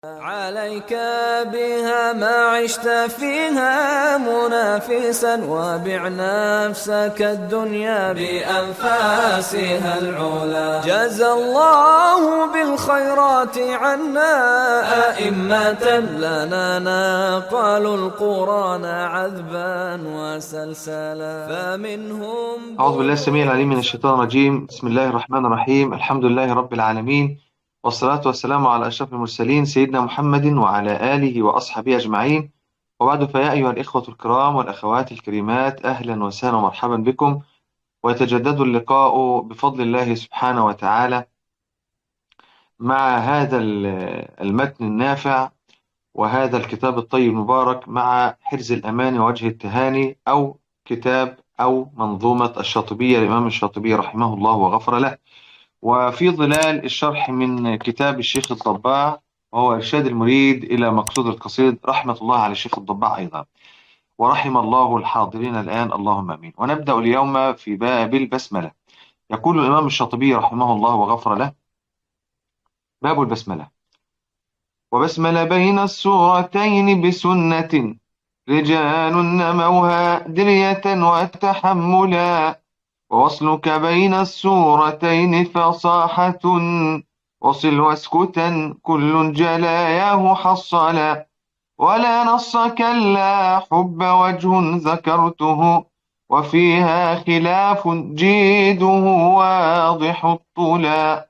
عليك بها ما عشت فيها منافسا، وبع نفسك الدنيا بأنفاسها العلا. جزى الله بالخيرات عنا أئمة لنا نقلوا القرآن عذبا وسلسلا، فمنهم أعوذ بالله السميع العليم من الشيطان الرجيم. بسم الله الرحمن الرحيم. الحمد لله رب العالمين، والصلاة والسلام على أشرف المرسلين سيدنا محمد وعلى آله وأصحابه أجمعين. وبعد، فيا أيها الإخوة الكرام والأخوات الكريمات، أهلا وسهلا ومرحبا بكم. ويتجدد اللقاء بفضل الله سبحانه وتعالى مع هذا المتن النافع وهذا الكتاب الطيب المبارك، مع حرز الأمان ووجه التهاني، أو كتاب أو منظومة الشاطبية للإمام الشاطبي رحمه الله وغفر له. وفي ظلال الشرح من كتاب الشيخ الضباع، وهو إرشاد المريد إلى مقصود القصيد، رحمة الله على الشيخ الضباع أيضا، ورحم الله الحاضرين الآن، اللهم آمين. ونبدأ اليوم في باب البسملة. يقول الإمام الشاطبي رحمه الله وغفر له: باب البسملة. وبسمل بين السورتين بسنة، رجال نموها درية وتحملا، ووصلك بين السورتين فصاحة، وصل واسكتا كل جلاياه حصلا، ولا نص كلا حب وجه ذكرته، وفيها خلاف جيده واضح الطلا.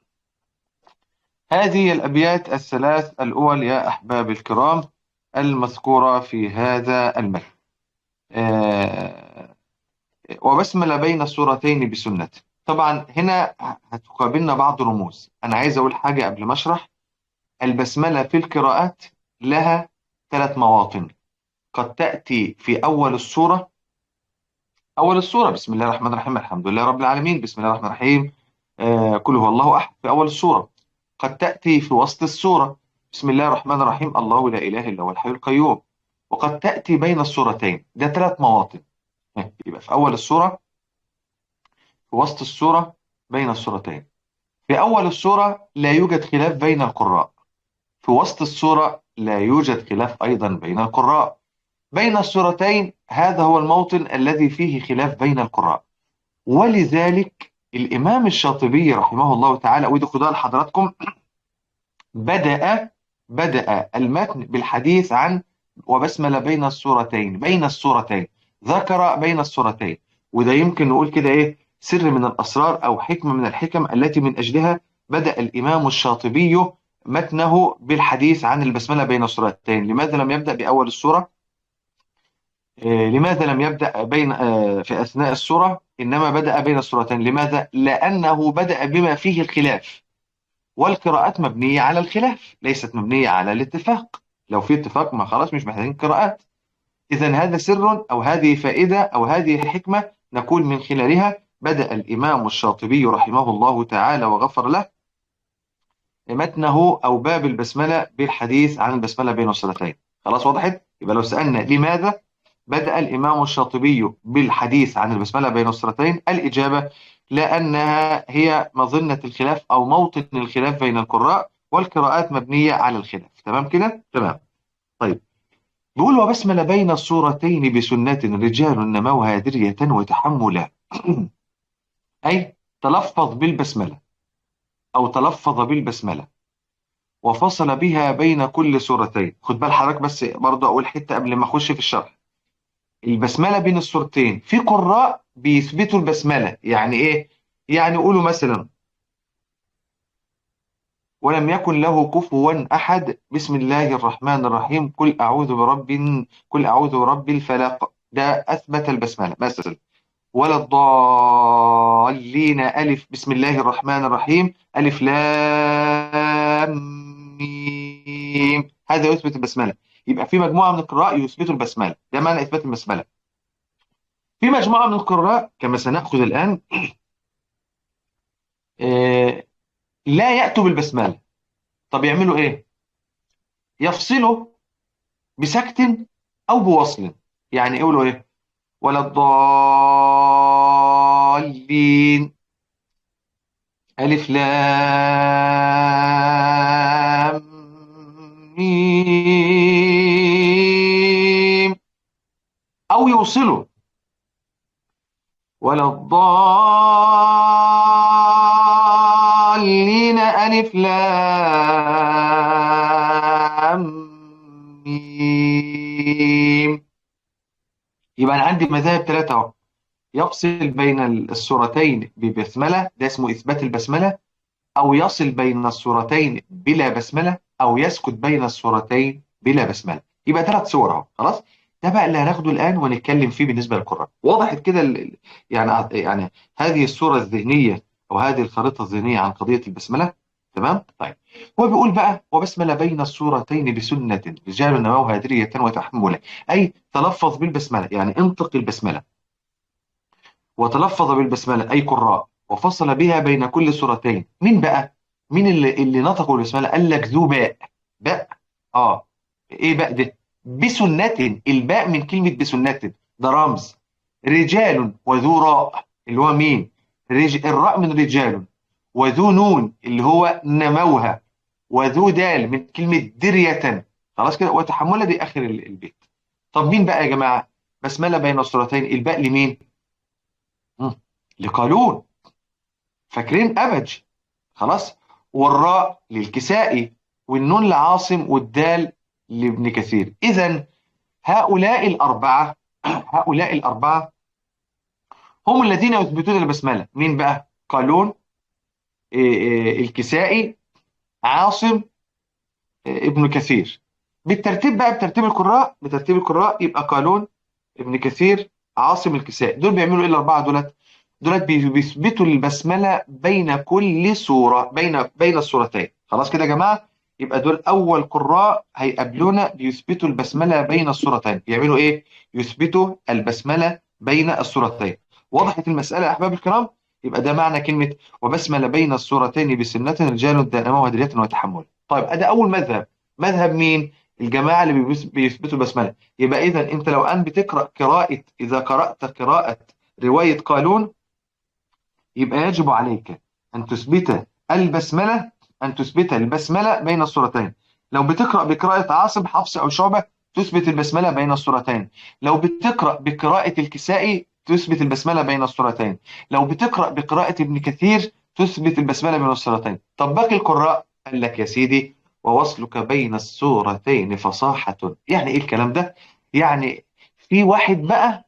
هذه الأبيات الثلاث الأول يا أحباب الكرام المذكورة في هذا المتن. آه، وبسمل بين السورتين بسنة. طبعا هنا هتقابلنا بعض رموز. أنا عايز أقول حاجة قبل ما أشرح. البسملة في القراءات لها ثلاث مواطن. قد تأتي في أول السورة. أول السورة بسم الله الرحمن الرحيم، الحمد لله رب العالمين، بسم الله الرحمن الرحيم، قل هو الله أحد، في أول السورة. قد تأتي في وسط السورة، بسم الله الرحمن الرحيم، الله لا إله إلا هو الحي القيوم. وقد تأتي بين السورتين. ده ثلاث مواطن. يبقى في أول السورة، في وسط السورة، بين السورتين. في أول السورة لا يوجد خلاف بين القراء. في وسط السورة لا يوجد خلاف أيضا بين القراء. بين السورتين هذا هو الموطن الذي فيه خلاف بين القراء. ولذلك الإمام الشاطبي رحمه الله تعالى، وده خدها لحضراتكم، بدأ بدأ المتن بالحديث عن وبسمل بين السورتين. بين السورتين ذكر بين السورتين. وده يمكن نقول كده إيه، سر من الأسرار أو حكمة من الحكم التي من أجلها بدأ الإمام الشاطبي متنه بالحديث عن البسملة بين السورتين. لماذا لم يبدأ بأول السورة؟ لماذا لم يبدأ بين في أثناء السورة، إنما بدأ بين السورتين؟ لماذا؟ لأنه بدأ بما فيه الخلاف. والقراءات مبنية على الخلاف، ليست مبنية على الاتفاق. لو في اتفاق ما خلاص مش محتاجين قراءات. إذا هذا سر أو هذه فائدة أو هذه حكمة نقول من خلالها بدأ الإمام الشاطبي رحمه الله تعالى وغفر له متنه أو باب البسملة بالحديث عن البسملة بين الصلاتين. خلاص وضحت؟ يبقى لو سألنا لماذا بدأ الإمام الشاطبي بالحديث عن البسملة بين السورتين، الإجابة لأنها هي مظنة الخلاف أو موطن الخلاف بين القراء، والقراءات مبنية على الخلاف. تمام كده؟ تمام. طيب، بيقول وبسمل بين السورتين بسنة، رجال نموها درية وتحملا. أي تلفظ بالبسملة أو تلفظ بالبسملة وفصل بها بين كل سورتين. خد بال حضرتك بس برضه أقول حتة قبل ما أخش في الشرح. البسملة بين السورتين في قراء بيثبتوا البسملة. يعني إيه؟ يعني يقولوا مثلا ولم يكن له كفوا أحد، بسم الله الرحمن الرحيم، قل أعوذ برب الفلق. ده أثبت البسملة مثلا. ولا الضالين ألف، بسم الله الرحمن الرحيم، ألف لام ميم، هذا يثبت البسملة. يبقى في مجموعة من القراء يثبتوا البسملة، ده معنى إثبات البسملة. في مجموعة من القراء كما سنأخذ الآن آه، لا يأتوا بالبسملة. طب يعملوا إيه؟ يفصلوا بسكت أو بوصل. يعني يقولوا إيه؟ ولا الضالين، ألف لام ميم، أو يوصله. ولا الضالين ألف لام ميم. يبقى أنا عندي مذاهب ثلاثة أهو. يفصل بين السورتين ببسملة، ده اسمه إثبات البسملة، أو يصل بين السورتين بلا بسملة، أو يسكت بين السورتين بلا بسملة. يبقى ثلاث صور أهو، خلاص. ده بقى اللي هناخده الآن ونتكلم فيه بالنسبة للقرآن. وضحت كده يعني هذه الصورة الذهنية أو هذه الخريطة الذهنية عن قضية البسملة. تمام. طيب، هو بيقول بقى: وبسمل بين السورتين بسنة رجال نموها هدرية وتحملا. أي تلفظ بالبسملة، يعني انطق البسملة، وتلفظ بالبسملة أي قراء، وفصل بها بين كل سورتين. مين بقى؟ مين اللي نطقوا بالبسملة؟ قال لك ذو باء. باء. اه. ايه باء ده؟ بسنة. الباء من كلمة بسنة، ده رمز. رجال وذو راء اللي هو مين؟ الراء من رجال، وذو نون اللي هو نموها، وذو دال من كلمة درية. خلاص كده. وتحملها دي آخر البيت. طب مين بقى يا جماعة؟ بسملة بين السورتين، الباء لمين؟ مم. لقالون. فاكرين أبج؟ خلاص. والراء للكسائي، والنون لعاصم، والدال لابن كثير. إذا هؤلاء الأربعة هؤلاء الأربعة هم الذين يثبتون البسملة. مين بقى؟ قالون، الكسائي، عاصم، ابن كثير. بالترتيب بقى، بترتيب القراء يبقى قالون، ابن كثير، عاصم، الكسائي. دول بيعملوا ايه الاربعه دولت بيثبتوا البسمله بين كل سوره، بين السورتين. خلاص كده يا جماعه. يبقى دول اول قراء هيقابلونا بيثبتوا البسمله بين السورتين. بيعملوا ايه؟ يثبتوا البسمله بين السورتين. وضحت المساله يا احباب الكرام؟ يبقى ده معنى كلمه وبسمل بين السورتين بسنه رجال دانما وهدريه وتحمل. طيب، ده اول مذهب. مذهب مين؟ الجماعه اللي بيثبتوا البسمله. يبقى إذا أنت لو أن بتقرأ إذا قرأت قراءة رواية قالون، يبقى يجب عليك أن تثبت البسملة بين السورتين. لو بتقرأ بقراءة عاصم، حفص أو شعبة، تثبت البسملة بين السورتين. لو بتقرأ بقراءة الكسائي، تثبت البسملة بين السورتين. لو بتقرأ بقراءة ابن كثير، تثبت البسملة بين السورتين. طب باقي القراء؟ قال لك يا سيدي: ووصلك بين السورتين فصاحة. يعني إيه الكلام ده؟ يعني في واحد بقى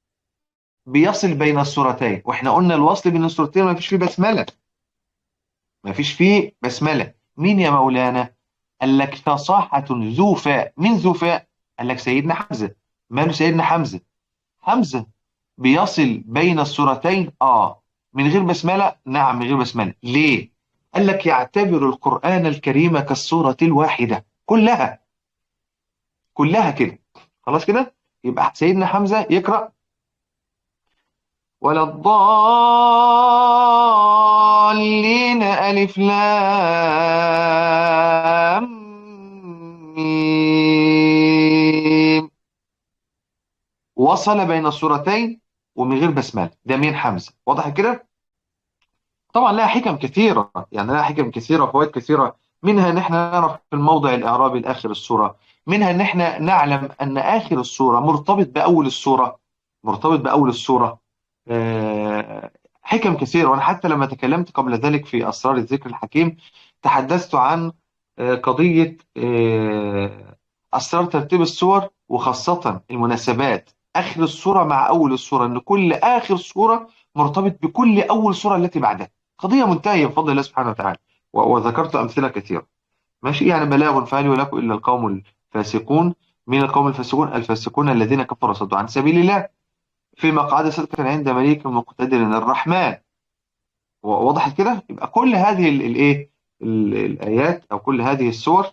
بيصل بين السورتين، واحنا قلنا الوصل بين السورتين ما فيش فيه بسملة. مين يا مولانا؟ قال لك: فصاحة ذو فاء. من ذو فاء؟ قال لك سيدنا حمزة. ماله سيدنا حمزة؟ حمزة بيصل بين السورتين من غير بسملة. نعم، من غير بسملة. ليه؟ قال لك: يعتبر القرآن الكريم كالسورة الواحدة كلها كده. خلاص كده. يبقى سيدنا حمزة يقرأ: ولا الضالين ألف لام ميم. وصل بين السورتين ومن غير بسملة. ده مين؟ حمزة. واضح كده؟ طبعا لها حكم كثيرة، وفوائد كثيرة. منها ان احنا نعرف في الموضع الاعرابي لاخر السورة. منها ان احنا نعلم ان اخر السورة مرتبط باول السورة. حكم كثيرة. وانا حتى لما تكلمت قبل ذلك في اسرار الذكر الحكيم، تحدثت عن قضية اسرار ترتيب السور، وخاصة المناسبات اخر السورة مع اول السورة، ان كل اخر سورة مرتبط بكل اول سورة التي بعدها. قضية منتهية بفضل الله سبحانه وتعالى. وذكرت أمثلة كثيرة. ماشي. يعني بلاغ فهل يهلك إلا القوم الفاسقون. من القوم الفاسقون؟ الفاسقون الذين كفروا وصدوا عن سبيل الله في مقعد صدق عند مليك مقتدر الرحمن. وضحت كده؟ يبقى كل هذه الايه، الآيات أو كل هذه السور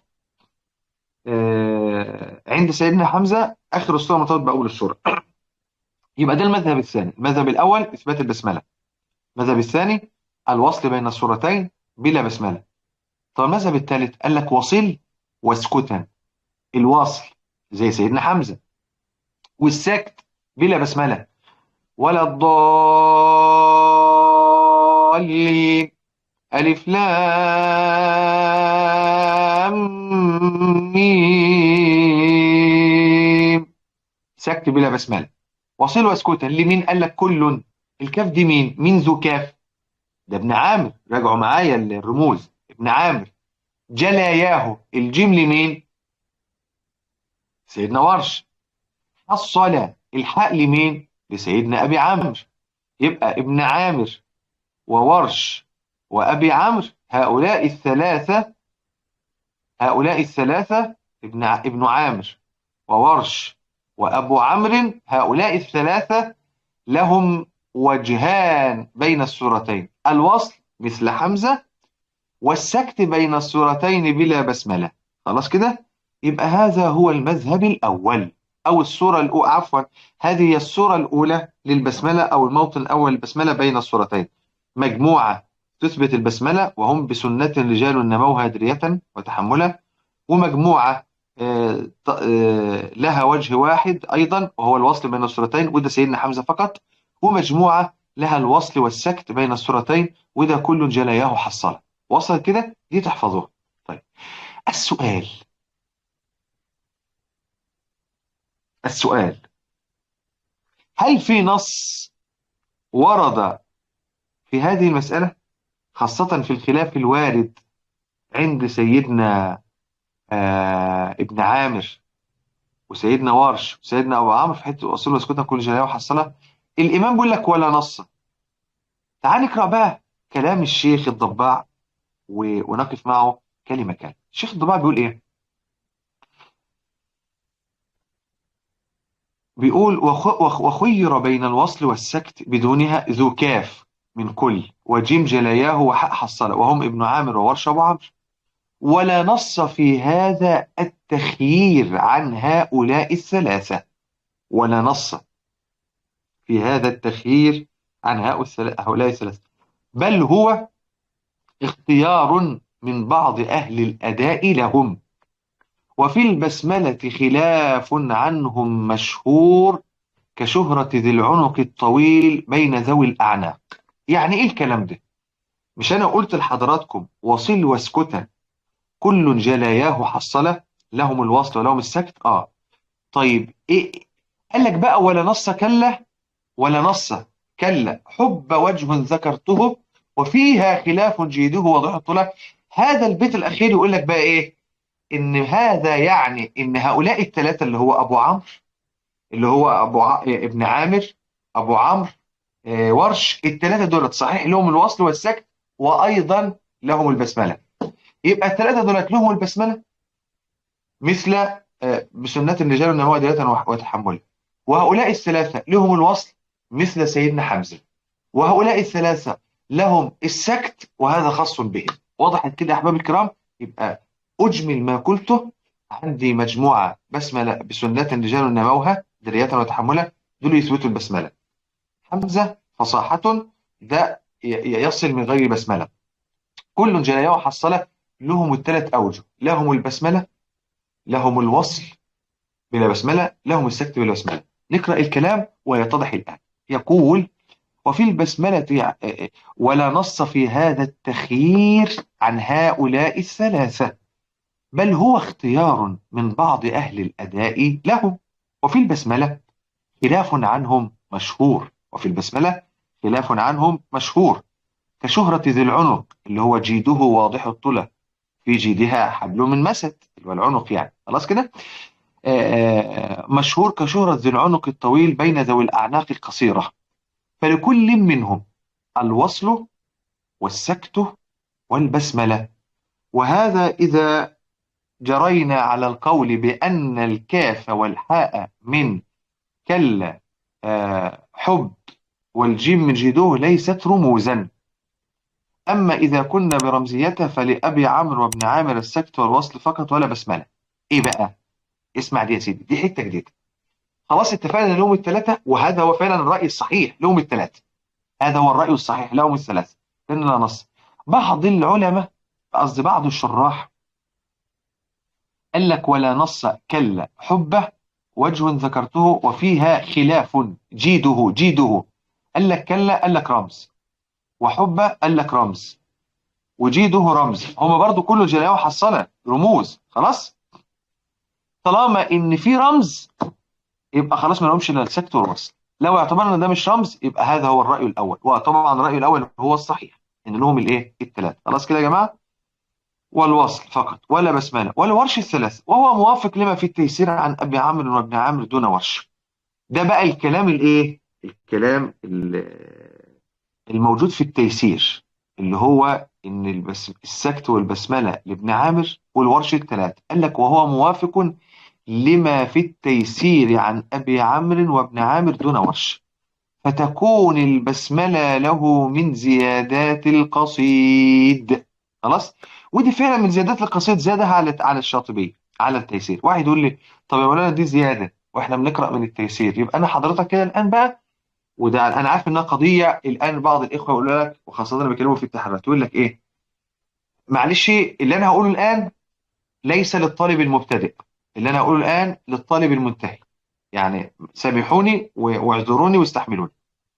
عند سيدنا حمزة آخر السورة مرتبط بأول السورة. يبقى ده المذهب الثاني. المذهب الأول إثبات البسملة. المذهب الثاني الوصل بين السورتين بلا بسملة. طب المذهب الثالث قال لك: وصل واسكتا. الواصل زي سيدنا حمزة، والسكت بلا بسملة. ولا الضالين ألف لام ميم. سكت بلا بسملة. وصل واسكتا لمين؟ قال لك كل. الكاف دي مين؟ مين ذو كاف؟ ده ابن عامر. راجعوا معايا الرموز. ابن عامر. جلاياه الجيم لمين؟ سيدنا ورش. الصلاة الحاء لمين؟ لسيدنا أبي عمرو. يبقى ابن عامر وورش وأبي عمرو، هؤلاء الثلاثة ابن عامر وورش وأبو عمرو، هؤلاء الثلاثة لهم وجهان بين السورتين: الوصل مثل حمزة، والسكت بين السورتين بلا بسملة. خلاص كده. يبقى هذا هو المذهب الأول، أو الصورة الأولى، عفوا، هذه هي الصورة الأولى للبسملة، أو الموطن الأول للبسملة بين الصورتين. مجموعة تثبت البسملة وهم بسنة رجال نموها درية وتحملا، ومجموعة لها وجه واحد أيضا وهو الوصل بين الصورتين، وده سيدنا حمزة فقط، ومجموعة لها الوصل والسكت بين الصورتين، وده كل جلاياه حصل. وصل كده؟ دي تحفظوها. طيب، السؤال السؤال هل في نص ورد في هذه المسألة، خاصة في الخلاف الوارد عند سيدنا ابن عامر وسيدنا ورش وسيدنا أبو عمرو في حتة أصول وسكوتنا كل جلاياه وحصلها؟ الإمام بيقول لك ولا نص. تعال نقرأ بقى كلام الشيخ الضباع ونقف معه كلمة كلمة. الشيخ الضباع بيقول إيه؟ بيقول وخير بين الوصل والسكت بدونها ذو كاف من كل، وجيم جلاياه وحاء حصل، وهم ابن عامر وورش أبو عمرو. ولا نص في هذا التخيير عن هؤلاء الثلاثة. ولا نص في هذا التخيير عن هؤلاء الثلاثة، بل هو اختيار من بعض أهل الأداء لهم. وفي البسملة خلاف عنهم مشهور، كشهرة ذي العنق الطويل بين ذوي الأعناق. يعني إيه الكلام ده؟ مش أنا قلت لحضراتكم وصل واسكتا كل جلاياه حصلة، لهم الوصل ولهم السكت؟ طيب إيه؟ قال لك بقى ولا نص كلا، ولا نص كلا حب وجه ذكرته وفيها خلاف جيده وضح الطلع. هذا البيت الأخير يقول لك بقى إيه؟ إن هذا يعني إن هؤلاء الثلاثة اللي هو أبو عمرو، اللي هو ابن عامر، أبو عمرو، ورش، الثلاثة دولت صحيح لهم الوصل والسكت وأيضا لهم البسملة. يبقى الثلاثة دولت لهم البسملة مثل بسنة الرجال والنمو دلالة وتحمل، وهؤلاء الثلاثة لهم الوصل مثل سيدنا حمزة، وهؤلاء الثلاثة لهم السكت وهذا خاص بهم. وضحت كده يا أحباب الكرام؟ يبقى أجمل ما قلته: عندي مجموعة بسملة بسنة رجال نموها درية وتحملا، دول يثبتوا البسملة. حمزة فصاحة، ده يصل من غير بسملة. كل جلايا وحصلة لهم الثلاث أوجه: لهم البسملة، لهم الوصل بلا بسملة، لهم السكت بلا بسملة. نقرأ الكلام ويتضح الآن. يقول: وفي البسملة ولا نص في هذا التخيير عن هؤلاء الثلاثة، بل هو اختيار من بعض أهل الأداء لهم. وفي البسملة خلاف عنهم مشهور، وفي البسملة خلاف عنهم مشهور، كشهرة ذي العنق اللي هو جيده واضح الطلة، في جيدها حبل من مسد، اللي هو العنق يعني. خلاص كده. مشهور كشهرة ذي العنق الطويل بين ذوي الأعناق القصيرة، فلكل منهم الوصل والسكت والبسملة. وهذا إذا جرينا على القول بأن الكاف والحاء من كلا حب والجيم من جدوه ليست رموزا. أما إذا كنا برمزيتها فلأبي عمرو وابن عامر السكت والوصل فقط ولا بسملة. إيه بقى؟ اسمع دي يا سيدي، دي حتة جديدة. خلاص اتفقنا لهم الثلاثة، وهذا هو فعلا الرأي الصحيح لهم الثلاثة. هذا هو الرأي الصحيح لهم الثلاثة، لأن لا نص. بعض العلماء، قصدي بعض الشراح، قال لك ولا نص كلا حبه وجه ذكرته وفيها خلاف جيده. قال لك كلا قال لك رمز، وحبه قال لك رمز، وجيده رمز، هما برضو كله جلاء وحصلة رموز. خلاص، طالما ان في رمز يبقى خلاص ما لهمش الا السكت والوصل. لو اعتبرنا ده مش رمز يبقى هذا هو الرأي الاول، وطبعا الرأي الاول هو الصحيح ان لهم الايه الثلاثه. خلاص كده يا جماعه، والوصل فقط ولا بسمله ولا ورش الثلاثه، وهو موافق لما في التيسير عن ابي عمرو وابن عامر دون ورش. ده بقى الكلام الايه، الكلام الموجود في التيسير، اللي هو ان السكت والبسمله لابن عامر والورش الثلاثه. قال لك وهو موافق لما في التيسير عن ابي عمرو وابن عامر دون ورش، فتكون البسمله له من زيادات القصيد. خلاص، ودي فعلا من زيادات القصيد، زادها على الشاطبيه على التيسير. واحد يقول لي طب يا مولانا دي زياده واحنا بنقرا من التيسير، يبقى انا حضرتك كده الان بقى، وده انا عارف انها قضيه الان بعض الاخوه يقولوا لك، وخاصه اللي بيكلموا في التحريات، يقول لك ايه، معلش اللي انا هقوله الان ليس للطالب المبتدئ، اللي انا هقوله الان للطالب المنتهي، يعني سامحوني واعذروني واستحملوني.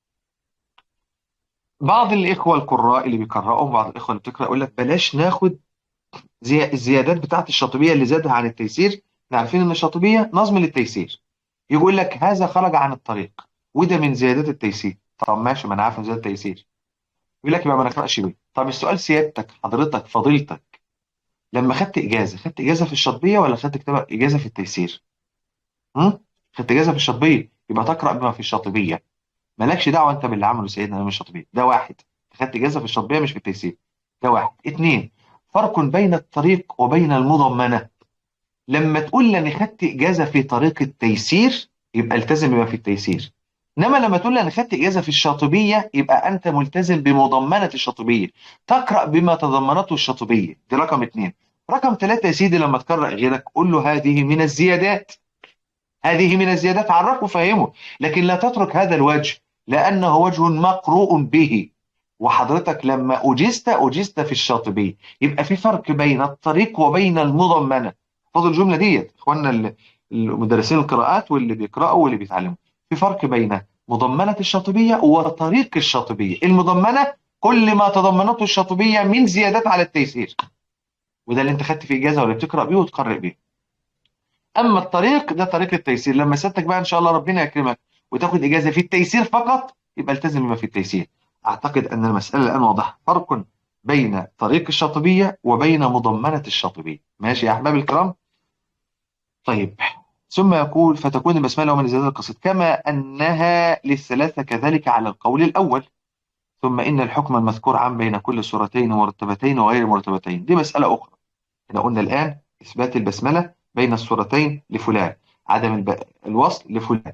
بعض الاخوه القراء اللي بيقرأوا، بعض الاخوه اللي بتقرا يقول لك بلاش ناخد الزيادات بتاعت الشاطبيه اللي زادها عن التيسير. احنا عارفين ان الشاطبيه نظم للتيسير، يقول لك هذا خرج عن الطريق وده من زيادات التيسير. طب ماشي، ما انا عارف ان زيادات التيسير، يقول لك يبقى ما نقراش بيه. طب السؤال سيادتك حضرتك فضيلتك، لما خدت اجازه، خدت اجازه في الشاطبيه ولا خدت كتاب اجازه في التيسير؟ هم؟ خدت اجازه في الشاطبيه يبقى تقرا بما في الشاطبيه، مالكش دعوه انت باللي عمله سيدنا من الشاطبيه. ده واحد، خدت اجازه في الشاطبيه مش في التيسير. ده واحد. اتنين، فرق بين الطريق وبين المضمنه. لما تقول لي انا خدت اجازه في طريق التيسير يبقى التزم بما في التيسير، انما لما تقول لي انا خدت اجازه في الشاطبيه يبقى انت ملتزم بمضمنه الشاطبيه، تقرا بما تضمنته الشاطبيه. دي رقم اتنين. رقم ثلاثه يا سيدي، لما تقرا غيرك قول له هذه من الزيادات، هذه من الزيادات، عرفه وفهمه، لكن لا تترك هذا الوجه لانه وجه مقروء به. وحضرتك لما اجزت في الشاطبيه يبقى في فرق بين الطريق وبين المضمنه. خدوا الجمله ديت اخواننا المدرسين القراءات واللي بيقراوا واللي بيتعلموا، في فرق بين مضمنه الشاطبيه وطريق الشاطبيه. المضمنه كل ما تضمنته الشاطبيه من زيادات على التيسير، وده اللي انت خدت في اجازه ولا بتقرا بيه وتقرأ بيه. اما الطريق ده طريق التيسير، لما سيادتك بقى ان شاء الله ربنا يكرمك وتاخد اجازه في التيسير فقط يبقى التزم بما في التيسير. اعتقد ان المساله الان واضحه، فرق بين طريق الشاطبيه وبين مضمنه الشاطبيه. ماشي يا احباب الكرام؟ طيب، ثم يقول فتكون البسمله من زياده القصيد كما انها للثلاثه كذلك على القول الاول. ثم ان الحكم المذكور عام بين كل سورتين مرتبتين وغير مرتبتين. دي مساله اخرى. احنا قلنا الآن إثبات البسملة بين السورتين لفلان، عدم الوصل لفلان،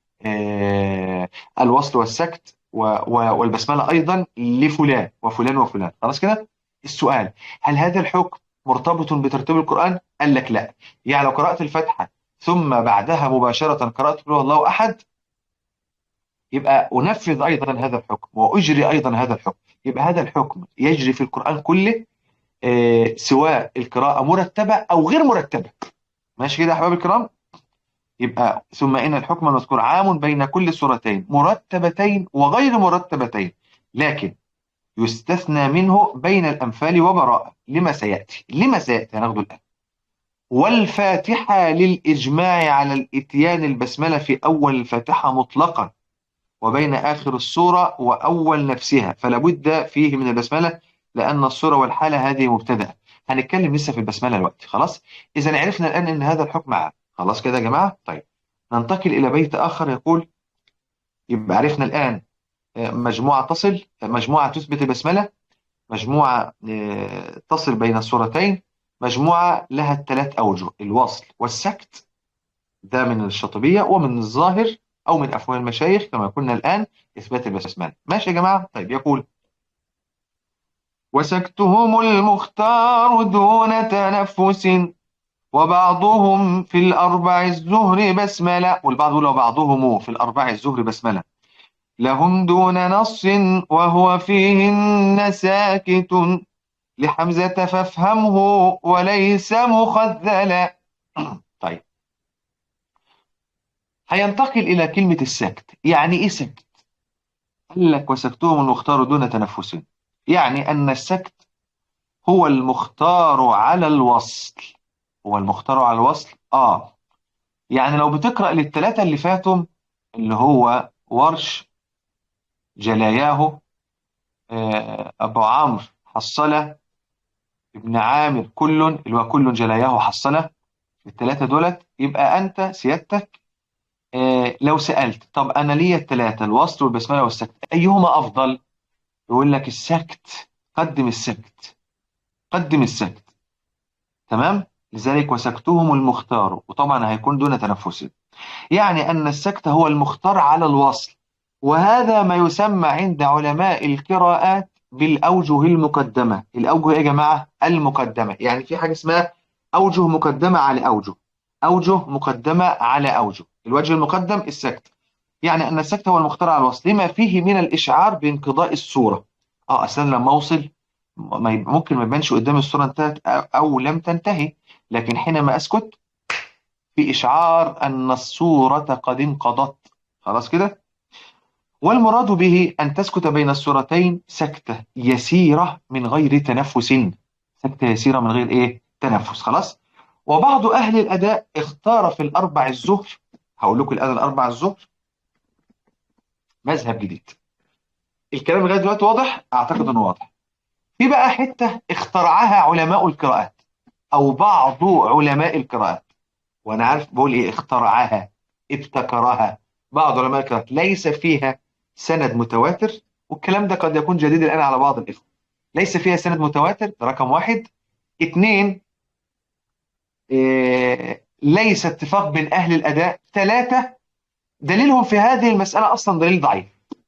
الوصل والسكت والبسملة أيضا لفلان وفلان وفلان. خلاص كده. السؤال، هل هذا الحكم مرتبط بترتيب القرآن؟ قال لك لا. يعني لو قرأت الفاتحة ثم بعدها مباشرة قرأت قل هو الله أحد يبقى أنفذ أيضا هذا الحكم وأجري أيضا هذا الحكم، يبقى هذا الحكم يجري في القرآن كله، سواء القراءة مرتبة أو غير مرتبة. ماشي كده يا أحباب الكرام؟ يبقى ثم إن الحكم المذكور عام بين كل سورتين مرتبتين وغير مرتبتين، لكن يستثنى منه بين الأنفال وبراءة لما سيأتي هناخده الآن. والفاتحة للإجماع على الإتيان البسملة في أول الفاتحة مطلقا وبين آخر السورة وأول نفسها، فلا بد فيه من البسملة لأن الصورة والحالة هذه مبتدأ. هنتكلم لسه في البسملة الوقت. خلاص، إذا عرفنا الآن أن هذا الحكم عام. خلاص كده يا جماعة؟ طيب، ننتقل إلى بيت آخر يقول، يبقى عرفنا الآن مجموعة تثبت البسملة، مجموعة تصل بين الصورتين، مجموعة لها الثلاث أوجه، الوصل والسكت، ده من الشاطبية، ومن الظاهر أو من أفواه المشايخ كما قلنا الآن إثبات البسملة. ماشي يا جماعة؟ طيب، يقول وسكتهم المختار دون تنفس وبعضهم في الأربع الزهر بسملة، والبعض يقول وبعضهم في الأربع الزهر بسملة لهم دون نص وهو فيهن ساكت لحمزة فافهمه وليس مخذلا. طيب، هينتقل إلى كلمة السكت. يعني إيه سكت؟ قال لك وسكتهم المختار دون تنفس، يعني أن السكت هو المختار على الوصل. هو المختار على الوصل. يعني لو بتقرأ للثلاثة اللي فاتوا، اللي هو ورش، جلاياه، أبو عمرو، حصلة، ابن عامر، كل، اللي هو كل جلاياه حصلة، الثلاثة دولت، يبقى أنت سيادتك لو سألت طب أنا ليا الثلاثة، الوصل والبسملة والسكت، أيهما أفضل؟ يقول لك السكت. قدم السكت، قدم السكت. تمام. لذلك وسكتهم المختار، وطبعا هيكون دون تنفس. يعني أن السكت هو المختار على الوصل، وهذا ما يسمى عند علماء القراءات بالأوجه المقدمة. الأوجه إيه يا جماعة؟ المقدمة. يعني في حاجة اسمها أوجه مقدمة على أوجه، أوجه مقدمة على أوجه. الوجه المقدم السكت. يعني أن السكت هو المختار على الوصل لما فيه من الإشعار بانقضاء الصورة. أصلا لما أوصل ممكن ما يبانش قدامي الصورة انتهت أو لم تنتهي، لكن حينما أسكت في إشعار أن الصورة قد انقضت. خلاص كده. والمراد به أن تسكت بين السورتين سكتة يسيرة من غير تنفس. سكتة يسيرة من غير إيه؟ تنفس. خلاص. وبعض أهل الأداء اختار في الأربع الزهر، هقول لكم الآن الأربع الزهر مذهب جديد. الكلام لغاية دلوقتي واضح؟ أعتقد أنه واضح. في بقى حتة اخترعها علماء القراءات أو بعض علماء القراءات، وانا عارف بقول ايه اخترعها، ابتكرها. بعض علماء القراءات ليس فيها سند متواتر، والكلام ده قد يكون جديد الان على بعض الاخوه. ليس فيها سند متواتر، ده رقم واحد. اتنين، ليس اتفاق بين اهل الاداء. ثلاثه، دليلهم في هذه المساله اصلا دليل ضعيف.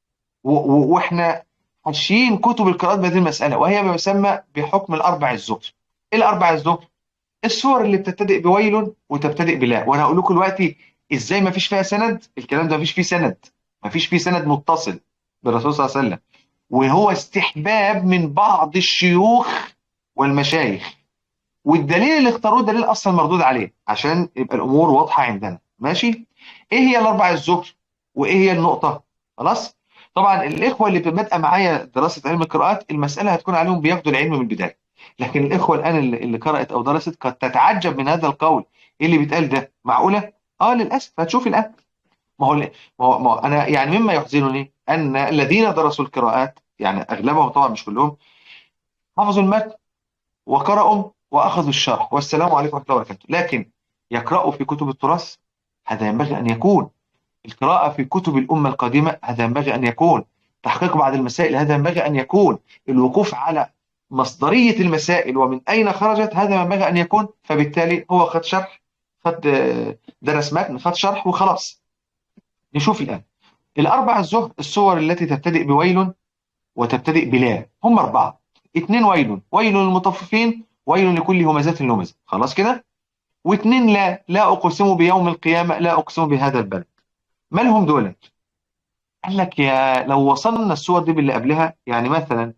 واحنا حاشيين كتب القراءات بهذه المساله، وهي ما يسمى بحكم الاربع الزهر. ايه الاربع الزهر؟ الصور اللي بتبتدئ بويل وتبتدئ بلا. وانا هقول لكم دلوقتي ازاي ما فيش فيها سند. الكلام ده ما فيش فيه سند، ما فيش فيه سند متصل بالرسول صلى الله عليه وسلم، وهو استحباب من بعض الشيوخ والمشايخ. والدليل اللي اختاروه دليل اصلا مردود عليه، عشان يبقى الامور واضحه عندنا. ماشي. ايه هي الاربع الزهر وايه هي النقطه؟ خلاص. طبعا الاخوه اللي بادئه معايا دراسه علم القراءات المساله هتكون عليهم بياخدوا العلم من البدايه، لكن الاخوه الان اللي قرات او درست قد تتعجب من هذا القول. ايه اللي بيتقال ده؟ معقوله؟ للاسف هتشوف الان. ما هو انا يعني مما يحزنني ان الذين درسوا القراءات، يعني اغلبهم طبعا مش كلهم، حفظوا المتن وقرأوا وأخذوا الشرح والسلام عليكم ورحمة الله وبركاته، لكن يقرأوا في كتب التراث؟ هذا ينبغي أن يكون. القراءة في كتب الأمة القديمة؟ هذا ينبغي أن يكون. تحقيق بعض المسائل؟ هذا ينبغي أن يكون. الوقوف على مصدرية المسائل ومن أين خرجت؟ هذا ينبغي أن يكون. فبالتالي هو خد شرح، خد درس متن، خد شرح وخلاص. نشوف الآن الأربع الزهر. الصور التي تبتدئ بويل وتبتدئ بلا هم أربعة. اتنين ويل، ويل للمطففين، ويل لكل همزة لمزة. خلاص كده. واتنين لا، لا أقسم بيوم القيامة، لا أقسم بهذا البلد. مالهم دول؟ قال لك يا لو وصلنا الصور دي باللي قبلها، يعني مثلا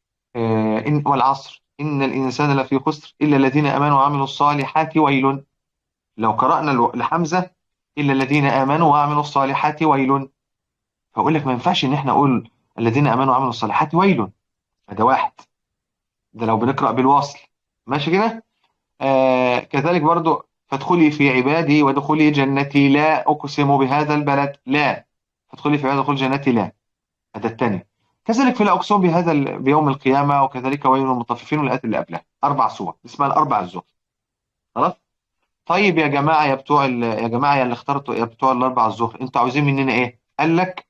إن والعصر إن الإنسان لفي خسر إلا الذين آمنوا وعملوا الصالحات ويل. لو قرأنا لحمزة إلا الذين آمنوا وعملوا الصالحات ويل، فأقول لك ما ينفعش إن إحنا نقول الذين آمنوا وعملوا الصالحات ويل. هذا واحد، ده لو بنقرأ بالوصل. ماشي كده. كذلك برضو فادخلي في عبادي وادخلي جنتي لا أقسم بهذا البلد، لا. فادخلي في عبادي وادخلي جنتي لا. هذا الثاني. كذلك في لا أقسم بهذا بيوم القيامة، وكذلك ويل المطففين والآيات اللي قبلها. أربع سور اسمها الأربع الزهر. خلاص. طيب يا جماعة يا بتوع يا جماعة يا اللي اخترتوا يا بتوع الأربع الزهر، أنتوا عاوزين مننا إيه؟ قال لك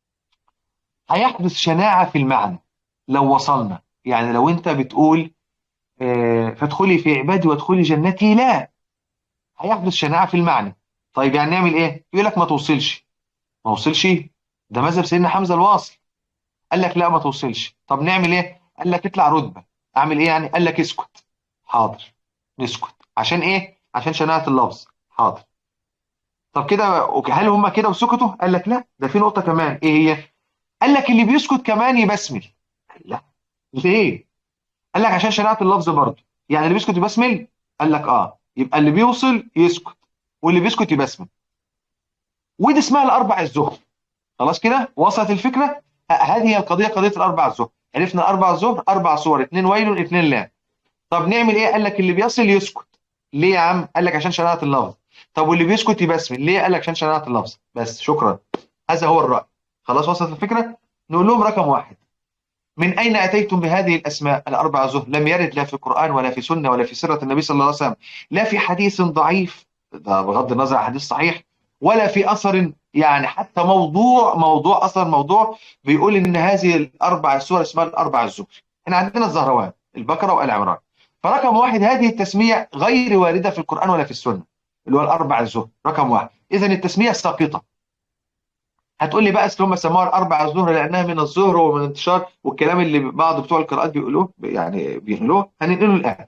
هيحدث شناعة في المعنى لو وصلنا. يعني لو أنت بتقول فادخلي في عبادي وادخلي جنتي لا، هيحدث شناعة في المعنى. طيب يعني نعمل ايه؟ يقول لك ما توصلش. ما توصلش؟ ده مذهب سيدنا حمزة الواصل. قال لك لا ما توصلش. طب نعمل ايه؟ قال لك اطلع رتبة. اعمل ايه يعني؟ قال لك اسكت. حاضر. نسكت. عشان ايه؟ عشان شناعة اللفظ. حاضر. طب كده هل هم كده وسكتوا؟ قال لك لا، ده في نقطة كمان. ايه هي؟ قال لك اللي بيسكت كمان يبسمل. لا. ليه؟ قال لك عشان شناعة اللفظ برضه. يعني اللي بيسكت يبسمل؟ قال لك يبقى اللي بيوصل يسكت واللي بيسكت يبسمل. ودي اسمها الاربع الزهر. خلاص كده وصلت الفكره. هذه هي القضيه، قضيه الاربع الزهر. عرفنا الاربع الزهر اربع صور، اثنين ويل اثنين لا. طب نعمل ايه؟ قال لك اللي بيصل يسكت. ليه يا عم؟ قال لك عشان شناعة اللفظ. طب واللي بيسكت يبسمل. ليه؟ قال لك عشان شناعة اللفظ. بس شكرا. هذا هو الرأي. خلاص وصلت الفكرة؟ نقول لهم رقم واحد: من أين أتيتم بهذه الأسماء الأربع زهر؟ لم يرد لا في القرآن ولا في سنة ولا في سيرة النبي صلى الله عليه وسلم، لا في حديث ضعيف، ده بغض النظر عن حديث صحيح، ولا في أثر، يعني حتى موضوع أثر موضوع بيقول إن هذه الأربع سور اسمها الأربع الزهر. إحنا عندنا الزهروان، البقرة وآل عمران. فرقم واحد: هذه التسمية غير واردة في القرآن ولا في السنة، اللي هو الأربع الزهر. رقم واحد، إذا التسمية ساقطة. هتقول لي بقى اصل هم سموها الاربع الظهر لانها من الظهر ومن انتشار، والكلام اللي بعض بتوع القراءات بيقولوه، يعني بيقولوه، هننقله الان.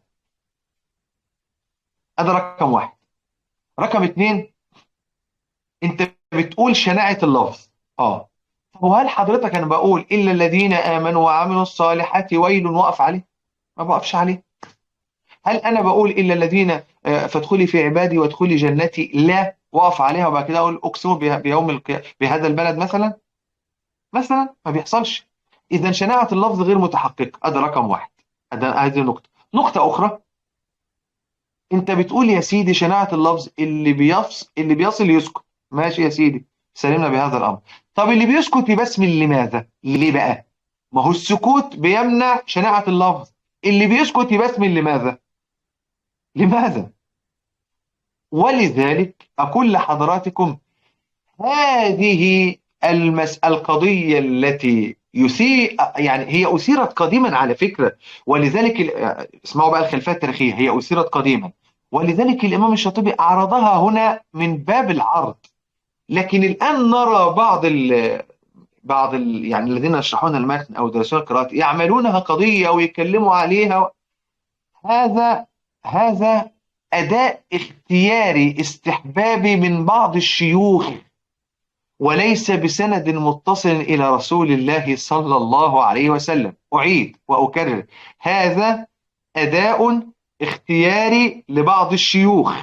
هذا رقم واحد. رقم اتنين: انت بتقول شناعة اللفظ. اه. طب وهل حضرتك انا بقول الا الذين امنوا وعملوا الصالحات ويل واقف عليه؟ ما بقفش عليه. هل انا بقول الا الذين فادخلي في عبادي وادخلي جنتي؟ لا، واقف عليها وبعد كده اقول اقسم بيوم القيامه بهذا البلد مثلا. ما بيحصلش. اذا شناعه اللفظ غير متحققه. هذا رقم واحد. هذه نقطه. نقطه اخرى: انت بتقول يا سيدي شناعه اللفظ اللي بيصل يسكت. ماشي يا سيدي، سلمنا بهذا الامر. طب اللي بيسكت يبسمل لماذا؟ ليه بقى؟ ما هو السكوت بيمنع شناعه اللفظ. اللي بيسكت يبسمل لماذا؟ لماذا؟ ولذلك اقول لحضراتكم: هذه القضية التي يعني هي أثيرت قديما على فكرة. ولذلك اسمعوا بقى الخلفية التاريخية: هي أثيرت قديما، ولذلك الإمام الشاطبي عرضها هنا من باب العرض. لكن الآن نرى يعني الذين يشرحون المتن أو يدرسون القراءات يعملونها قضية ويتكلموا عليها. هذا هذا أداء اختياري استحبابي من بعض الشيوخ، وليس بسند متصل إلى رسول الله صلى الله عليه وسلم. أعيد وأكرر: هذا أداء اختياري لبعض الشيوخ،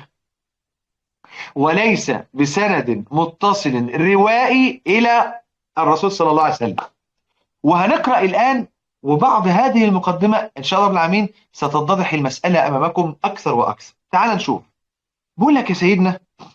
وليس بسند متصل روائي إلى الرسول صلى الله عليه وسلم. وهنقرأ الآن، وبعد هذه المقدمة إن شاء الله العالمين ستتضح المسألة أمامكم أكثر وأكثر. تعال نشوف. بقول لك يا سيدنا: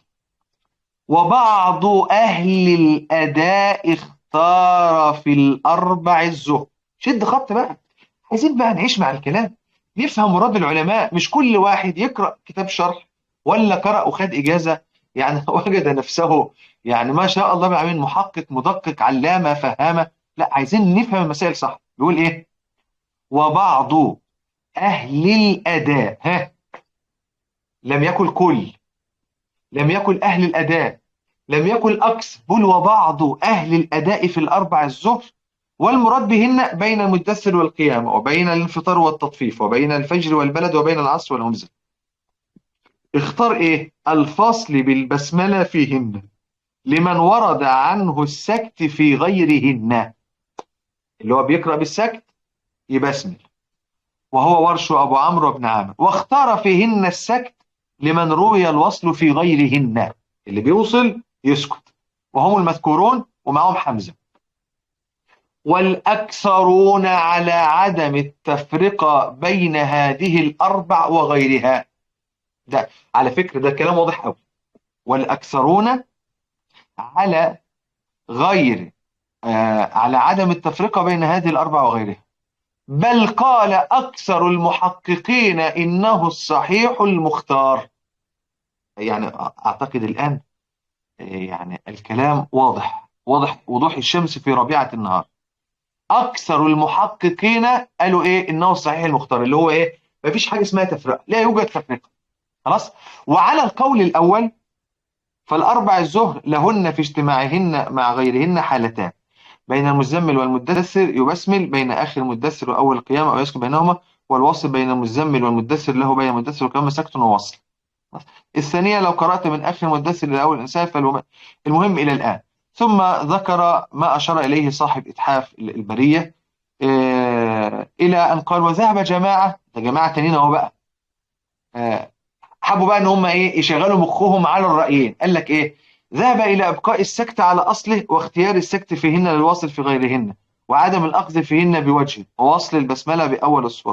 وبعض أهل الأداء اختار في الأربع الزهد. شد خط بقى، عايزين بقى نعيش مع الكلام، نفهم مراد العلماء. مش كل واحد يقرأ كتاب شرح ولا قرأ وخد إجازة يعني وجد نفسه يعني ما شاء الله بالعالمين محقق مدقق علامة فهامة. لا، عايزين نفهم المسائل صح. بيقول إيه؟ وبعض أهل الأداء، لم يكن كل، لم يكن أهل الأداء، لم يكن أكثر، بل وبعض أهل الأداء في الأربع الزهر، والمراد بهن بين المدثر والقيامة، وبين الانفطار والتطفيف، وبين الفجر والبلد، وبين العصر والهمزة. اختار إيه؟ الفصل بالبسملة فيهن لمن ورد عنه السكت في غيرهن. اللي هو بيقرأ بالسكت يبسمل، وهو ورش أبو عمرو بن عامر. واختار فيهن السكت لمن روي الوصل في غيرهن، اللي بيوصل يسكت، وهم المذكورون ومعهم حمزة. والأكثرون على عدم التفرقة بين هذه الأربع وغيرها. ده على فكرة ده كلام واضح قوي. والأكثرون على غير على عدم التفرقة بين هذه الأربع وغيرها. بل قال أكثر المحققين إنه الصحيح المختار. يعني أعتقد الآن يعني الكلام واضح وضوح الشمس في ربيعة النهار. أكثر المحققين قالوا إيه؟ إنه الصحيح المختار، اللي هو إيه؟ مفيش حاجة اسمها تفرقة، لا يوجد تفرقة. خلاص. وعلى القول الأول فالأربع الزهر لهن في اجتماعهن مع غيرهن حالتان: بين المزمل والمدثر يبسمل، بين آخر المدثر وأول القيامة أو يسكن بينهما، والوصل بين المزمل والمدثر له بين المدثر والقيامة سكت ووصل. الثانية لو قرأت من آخر المدثر إلى أول الإنسان المهم إلى الآن. ثم ذكر ما أشار إليه صاحب إتحاف البرية إلى أن قال: وذهب جماعة، ده جماعة تانيين أهو بقى، حبوا بقى إن هم إيه يشغلوا مخهم على الرأيين. قال لك إيه؟ ذهب إلى إبقاء السكت على أصله، واختيار السكت فيهن للواصل في غيرهن، وعدم الأخذ فيهن بوجه، ووصل البسملة بأول الصورة،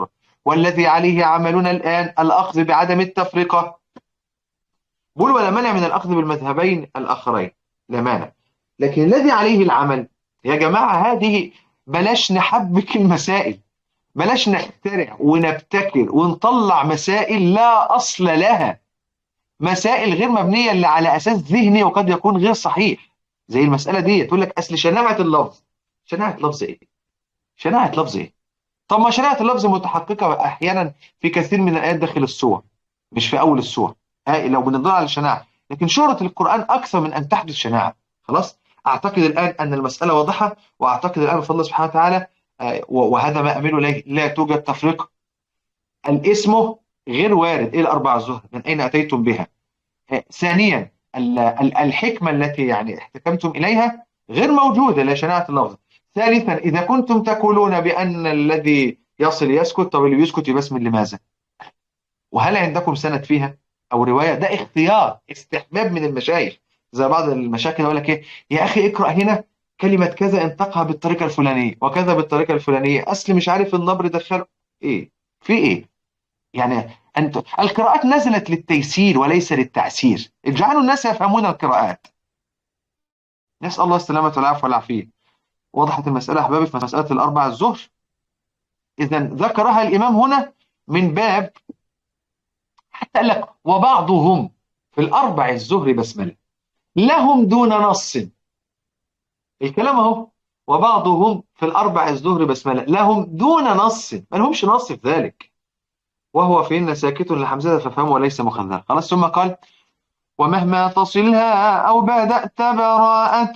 والذي عليه عملنا الآن الأخذ بعدم التفرقة. بقول ولا مانع من الأخذ بالمذهبين الآخرين، لا مانع، لكن الذي عليه العمل يا جماعة هذه، بلاش نحبك المسائل، بلاش نخترع ونبتكر ونطلع مسائل لا أصل لها، مسائل غير مبنية اللي على أساس ذهني وقد يكون غير صحيح. زي المسألة دي تقول لك أصل شناعة اللفظ. شناعة لفظ إيه؟ شناعة لفظ إيه؟ طب ما شناعة اللفظ متحققة أحيانا في كثير من الآيات داخل السور، مش في أول السور، لو بنضل على الشناعة، لكن شهرة القرآن أكثر من أن تحدث شناعة. خلاص؟ أعتقد الآن أن المسألة واضحة، وأعتقد الآن بفضل الله سبحانه وتعالى، وهذا ما أمله إليه، لا توجد تفرقة. الاسم غير وارد، إيه الأربع الظهر من أين أتيتم بها؟ ثانيا الحكمة التي يعني احتكمتم إليها غير موجودة، لا شناعة اللفظ. ثالثا إذا كنتم تقولون بأن الذي يصل يسكت، طب اللي بيسكت يبسمل لماذا؟ وهل عندكم سند فيها أو رواية؟ ده اختيار، استحباب من المشايخ. زي بعض المشاكل يقول لك إيه، يا أخي اقرأ هنا كلمة كذا انطقها بالطريقة الفلانية وكذا بالطريقة الفلانية، أصل مش عارف النبر دخله إيه في إيه يعني. أنت القراءات نزلت للتيسير وليس للتعسير، اجعلوا الناس يفهمون القراءات. نسأل الله السلامة والعافية والعافية. وضحت المسألة يا أحبابي في مسألة الأربع الظهر. إذا ذكرها الإمام هنا من باب، حتى قال لك وبعضهم في الأربع الظهر بسملة لهم دون نص. الكلام أهو، وبعضهم في الأربع الظهر بسملة لهم دون نص، ما لهمش نص في ذلك، وهو فيهن ساكت لحمزة ففهم وليس مخذر. خلاص. ثم قال ومهما تصلها أو بدأت براءة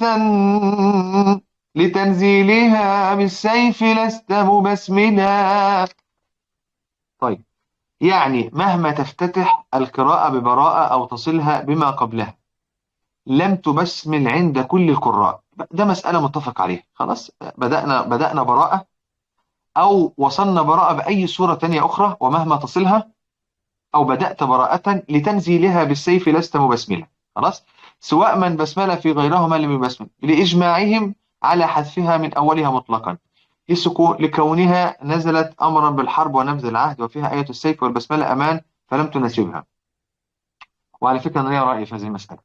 لتنزيلها بالسيف لست مبسملا. طيب، يعني مهما تفتتح القراءة ببراءة أو تصلها بما قبلها لم تبسمل عند كل القراء، ده مسألة متفق عليها. خلاص، بدأنا براءة أو وصلنا براءة بأي سورة تانية أخرى، ومهما تصلها أو بدأت براءة لتنزيلها بالسيف لست مبسملا. خلاص، سواء من بسمل في غيرهما لم يبسمل لإجماعهم على حذفها من أولها مطلقا، لكونها نزلت أمرا بالحرب ونبذ العهد، وفيها آية السيف والبسملة أمان فلم تناسبها. وعلى فكرة أنا ليا رأي في هذه المسألة،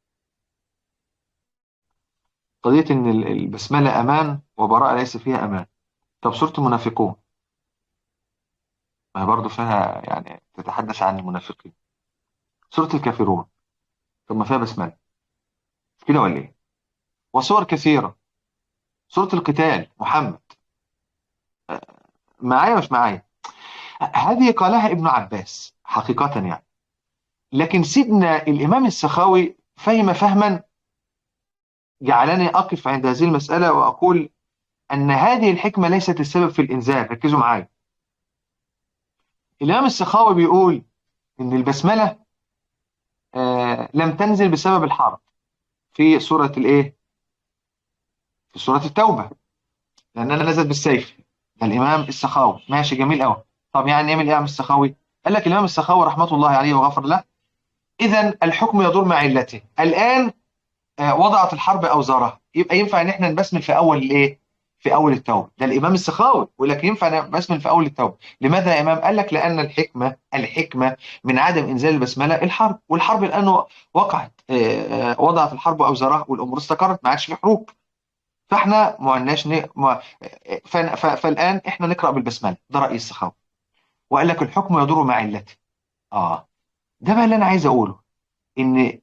قضية إن البسملة أمان وبراءة ليس فيها أمان. طب سورة المنافقون ما هي برضه فيها يعني تتحدث عن المنافقين. سورة الكافرون طب ما فيها بسملة، كده ولا إيه؟ وصور كثيرة. سورة القتال محمد، معايا مش معايا؟ هذه قالها ابن عباس حقيقة يعني، لكن سيدنا الإمام السخاوي فهم فهما جعلني أقف عند هذه المسألة وأقول أن هذه الحكمة ليست السبب في الإنزال. ركزوا معايا. الإمام السخاوي بيقول إن البسملة لم تنزل بسبب الحرب في سورة الإيه؟ في سورة التوبة، لأنها نزلت بالسيف. ده الإمام السخاوي، ماشي جميل أوي. طب يعني يعمل إيه الإمام السخاوي؟ قال لك الإمام السخاوي رحمة الله عليه وغفر له، إذا الحكم يدور مع علته. الآن وضعت الحرب أوزارها، يبقى ينفع إن إحنا نبسمل في أول الإيه؟ في أول التوبة. ده الإمام السخاوي يقول لك ينفع نبسمل في أول التوبة. لماذا يا إمام؟ قال لك لأن الحكمة من عدم إنزال البسملة الحرب، والحرب الآن وقعت، وضعت الحرب أوزارها والأمور استقرت، ما عادش في حروب، فإحنا ما عندناش فالآن إحنا نقرأ بالبسملة. ده رأي السخاوي، وقال لك الحكم يدور مع علته. ده بقى اللي أنا عايز أقوله، إن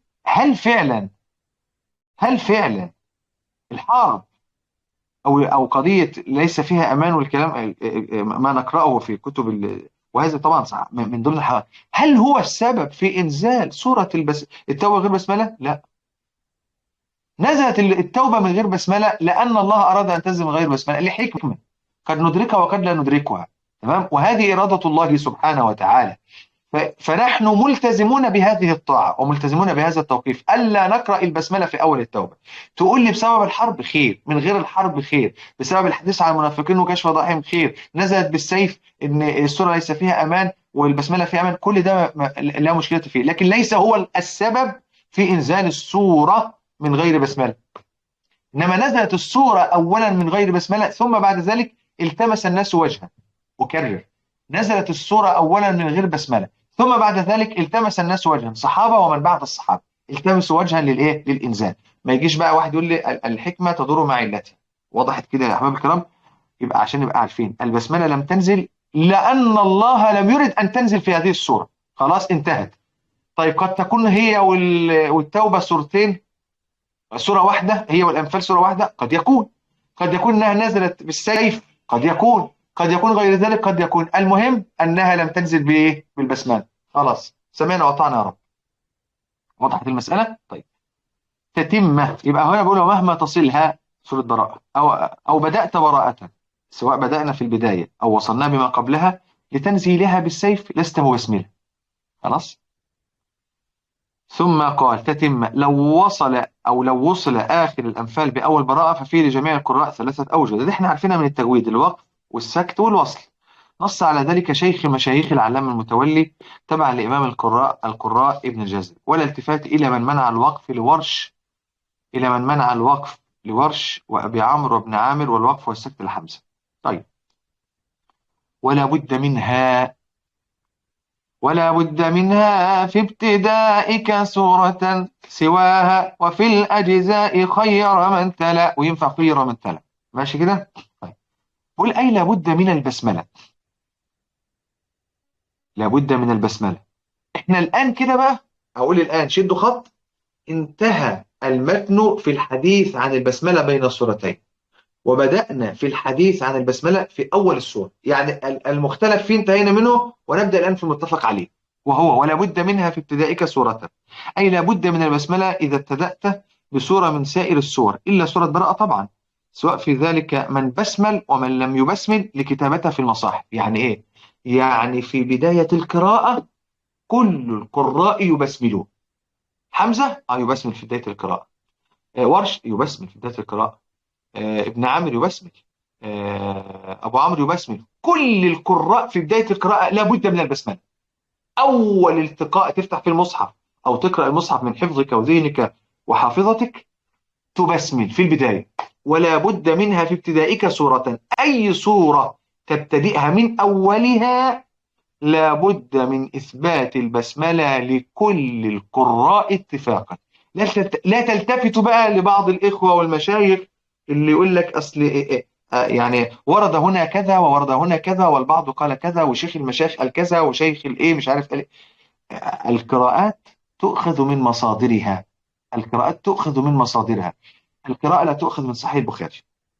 هل فعلا الحرب او قضيه ليس فيها امان والكلام ما نقراه في كتب وهذا طبعا صح من ضمن الحوادث، هل هو السبب في انزال سوره التوبه غير بسمله؟ لا، نزلت التوبه من غير بسمله لان الله اراد ان تنزل من غير بسمله لحكمه قد ندركها وقد لا ندركها. تمام، وهذه اراده الله سبحانه وتعالى. فنحن ملتزمون بهذه الطاعة وملتزمون بهذا التوقيف، ألا نقرأ البسملة في أول التوبة. تقول لي بسبب الحرب خير، من غير الحرب خير، بسبب الحديث عن المنافقين وكشف فضائحهم خير، نزلت بالسيف إن السورة ليس فيها أمان والبسملة فيها أمان، كل ده لا مشكلة فيه، لكن ليس هو السبب في إنزال السورة من غير بسملة. إنما نزلت السورة أولا من غير بسملة، ثم بعد ذلك التمس الناس وجهه. أكرر، نزلت السورة أولا من غير بسملة، ثم بعد ذلك التمس الناس وجها، صحابة ومن بعد الصحابة التمسوا وجها للإيه؟ للإنزال. ما يجيش بقى واحد يقول لي الحكمة تدور مع علتها. وضحت كده يا أحباب الكرام؟ يبقى عشان نبقى عارفين البسملة لم تنزل لأن الله لم يرد أن تنزل في هذه السورة، خلاص انتهت. طيب قد تكون هي والتوبة سورتين، سورة واحدة، هي والأنفال سورة واحدة، قد يكون. قد يكون أنها نزلت بالسيف، قد يكون. قد يكون غير ذلك، قد يكون. المهم أنها لم تنزل بإيه؟ بالبسملة. خلاص سمعنا وأطعنا يا رب. وضحت المسألة؟ طيب. تتمة، يبقى هنا بقول مهما تصلها سورة براءة أو بدأت براءة، سواء بدأنا في البداية أو وصلنا بما قبلها لتنزيلها بالسيف لست مبسملة. خلاص. ثم قال تتم لو وصل أو لو وصل آخر الأنفال بأول براءة ففيه لجميع القراء ثلاثة أوجه. ده احنا عارفينها من التجويد، الوقف والسكت والوصل. نص على ذلك شيخ مشايخ العلامة المتولي تبع لإمام القراء ابن الجزري، ولا التفات إلى من منع الوقف لورش، إلى من منع الوقف لورش وأبي عمرو وابن عامر، والوقف والسكت لحمزة. طيب. ولا بد منها، ولا بد منها في ابتدائك سورة سواها، وفي الأجزاء خير من تلا، وينفع خير من تلا. ماشي كده؟ طيب. قل أي لابد من البسملة، لابد من البسملة. احنا الآن كده بقى، هقول الآن شدوا خط، انتهى المتن في الحديث عن البسملة بين السورتين، وبدأنا في الحديث عن البسملة في أول السورة. يعني المختلف فيه انتهينا منه، ونبدأ الآن في المتفق عليه، وهو ولا بد منها في ابتدائك سورة، أي لا بد من البسملة إذا ابتدأت بسورة من سائر السور إلا سورة براءة طبعا، سواء في ذلك من بسمل ومن لم يبسمل لكتابتها في المصاحف. يعني إيه؟ يعني في بداية القراءة كل القراء يبسملون. حمزة يبسمل في بداية القراءة، ورش يبسمل في بداية القراءة، ابن عامر يبسمل، أبو عمرو يبسمل. كل القراء في بداية القراءة لابد من البسملة. أول التقاء تفتح في المصحف أو تقرأ المصحف من حفظك وذهنك وحافظتك تبسمل في البداية. ولا بد منها في ابتدائك سورة، أي سورة تبتدئها من أولها لا بد من إثبات البسملة لكل القراء اتفاقا. لا تلتفت بقى لبعض الإخوة والمشايخ اللي يقول لك أصل يعني ورد هنا كذا وورد هنا كذا والبعض قال كذا وشيخ المشايخ قال كذا وشيخ الإيه مش عارف قال إيه. القراءات تؤخذ من مصادرها، القراءات تؤخذ من مصادرها. القراءة لا تؤخذ من صحيح البخاري،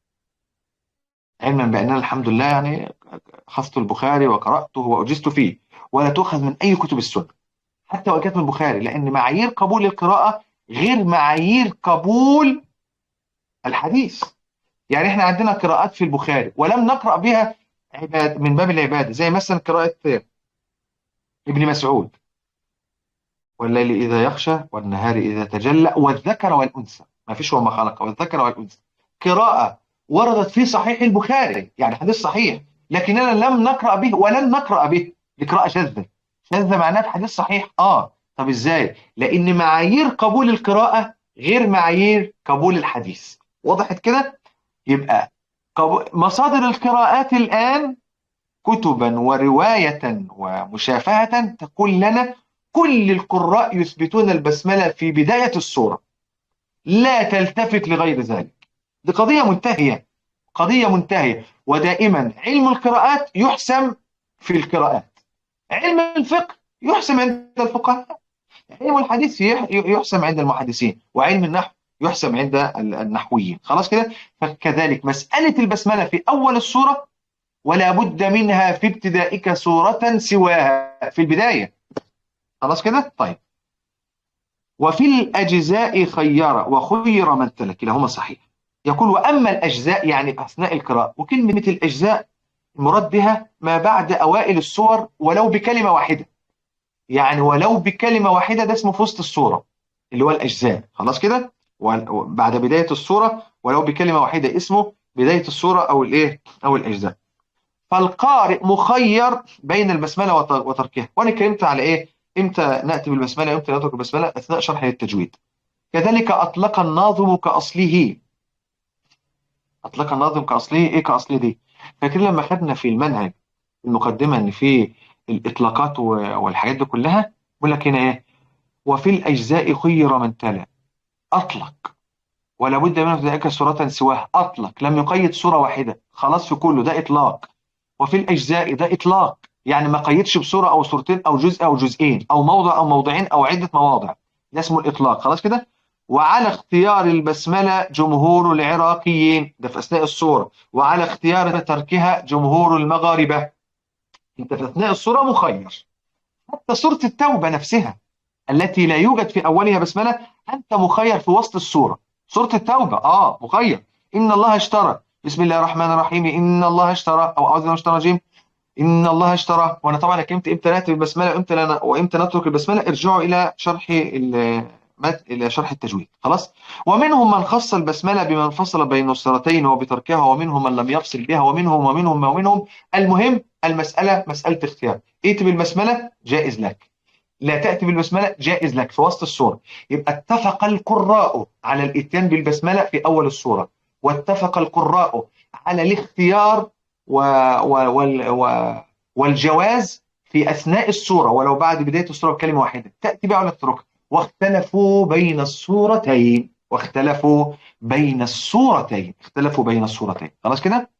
علما بأننا الحمد لله يعني حفظت البخاري وقرأته وأجزت فيه، ولا تؤخذ من أي كتب السنة حتى وإن كانت من البخاري، لأن معايير قبول القراءة غير معايير قبول الحديث. يعني احنا عندنا قراءات في البخاري ولم نقرأ بها من باب العبادة، زي مثلا قراءة ابن مسعود والليل إذا يغشى والنهار إذا تجلى والذكر والأنثى، ما فيش وما خلق والذكر والأنثى. قراءة وردت في صحيح البخاري يعني حديث صحيح، لكننا لم نقرأ به ولن نقرأ به، دي قراءة شاذة. شاذة معناه في حديث صحيح. طب ازاي؟ لأن معايير قبول القراءة غير معايير قبول الحديث. وضحت كده؟ يبقى مصادر القراءات الآن كتبا ورواية ومشافهة تقول لنا كل القراء يثبتون البسملة في بداية السورة، لا تلتفت لغير ذلك. دي قضية منتهية، قضية منتهية. ودائما علم القراءات يحسم في القراءات، علم الفقه يحسم عند الفقهاء، علم الحديث يحسم عند المحدثين، وعلم النحو يحسم عند النحويين. خلاص كده؟ فكذلك مسألة البسملة في أول السورة ولا بد منها في ابتدائك سورة سواها في البداية. خلاص كده؟ طيب. وفي الأجزاء خير وخير من تلا، كلاهما صحيح. يقول وأما الأجزاء يعني أثناء القراءة، وكلمة الأجزاء المراد بها ما بعد أوائل السور ولو بكلمة واحدة، يعني ولو بكلمة واحدة ده اسمه في وسط السورة اللي هو الأجزاء. خلاص كده؟ بعد بداية السورة ولو بكلمة واحدة اسمه بداية السورة أو الإيه أو الأجزاء. فالقارئ مخير بين البسملة وتركها. وأنا اتكلمت على إيه؟ إمتى نأتي بالبسملة وإمتى نترك البسملة أثناء شرح التجويد. كذلك أطلق الناظم كأصله. أطلق الناظم كأصله، إيه كأصله دي؟ فاكرين لما خدنا في المنهج المقدمة إن في الإطلاقات والحاجات دي كلها. بيقول لك هنا إيه؟ وفي الأجزاء خير من تلا. أطلق ولا بد من ذلك سورة سواها. أطلق لم يقيد سورة واحدة، خلاص في كله، ده إطلاق. وفي الأجزاء ده إطلاق، يعني ما قيدش بسورة أو سورتين أو جزء أو جزئين أو موضع أو موضعين أو عدة مواضع، ده اسمه الإطلاق. خلاص كده. وعلى اختيار البسملة جمهور العراقيين، ده في أثناء السورة. وعلى اختيار تركها جمهور المغاربة. أنت في أثناء السورة مخير. حتى سورة التوبة نفسها التي لا يوجد في أولها بسملة، أنت مخير في وسط السورة. سورة التوبة مخير. إن الله اشترى، بسم الله الرحمن الرحيم، إن الله اشترى، أو أعوذ بالله من الشيطان الرجيم، إن الله اشترى. وأنا طبعا إمتى نأتي بالبسملة وإمتى لا، وإمتى نترك البسملة، ارجعوا إلى شرح إلى شرح التجويد. خلاص. ومنهم من خص البسملة بما انفصل بين السورتين وبتركها، ومنهم من لم يفصل بها، ومنهم. المهم المسألة مسألة اختيار. ائت بالبسملة جائز لك، لا تأتي بالبسملة جائز لك في وسط السورة. يبقى اتفق القراء على الاتيان بالبسملة في أول السورة، واتفق القراء على الاختيار و... والجواز في أثناء السورة، ولو بعد بداية السورة بكلمة واحدة تأتي بها ولا تتركها. واختلفوا بين السورتين، اختلفوا بين السورتين. خلاص كده.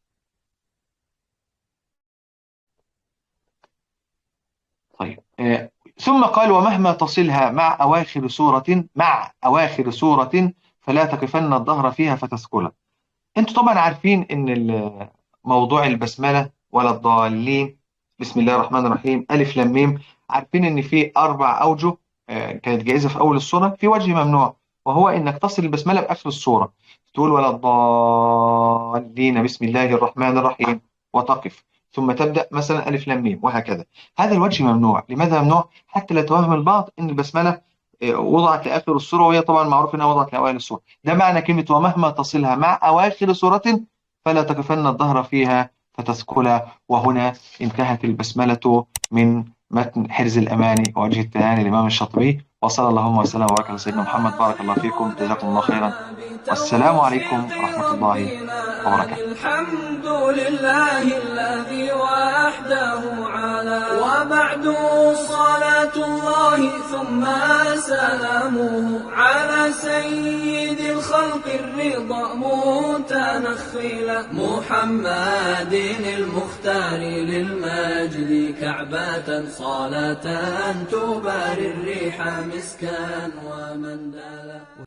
طيب ثم قال ومهما تصلها مع أواخر سورة فلا تقفن الظهر فيها فتثقلا. انتوا طبعا عارفين ان موضوع البسملة ولا الضالين، بسم الله الرحمن الرحيم، ألف لام ميم، عارفين ان في 4 أوجه كانت جائزة في أول السورة. في وجه ممنوع، وهو انك تصل البسملة بآخر السورة، تقول ولا الضالين بسم الله الرحمن الرحيم وتقف، ثم تبدأ مثلا ألف لام ميم وهكذا. هذا الوجه ممنوع. لماذا ممنوع؟ حتى لا توهم البعض ان البسملة وضعت لآخر السورة، وهي طبعا معروف انها وضعت لأوائل السورة. ده معنى كلمة ومهما تصلها مع أواخر سورة فلا تكفن الظهر فيها فتثقلا. وهنا انتهت البسملة من متن حرز الأماني ووجه التهاني الإمام الشاطبي. وصلى اللهم وسلم وبارك على سيدنا محمد. بارك الله فيكم، جزاكم الله خيرا، والسلام عليكم ورحمة الله وبركاته. الحمد لله الذي وحده على. وبعد صلاة الله ثم سلامه على سيد الخلق الرضا متنخلا محمد المختار للمجد كعبة صلاة تباري الريح مسكا ومندلا.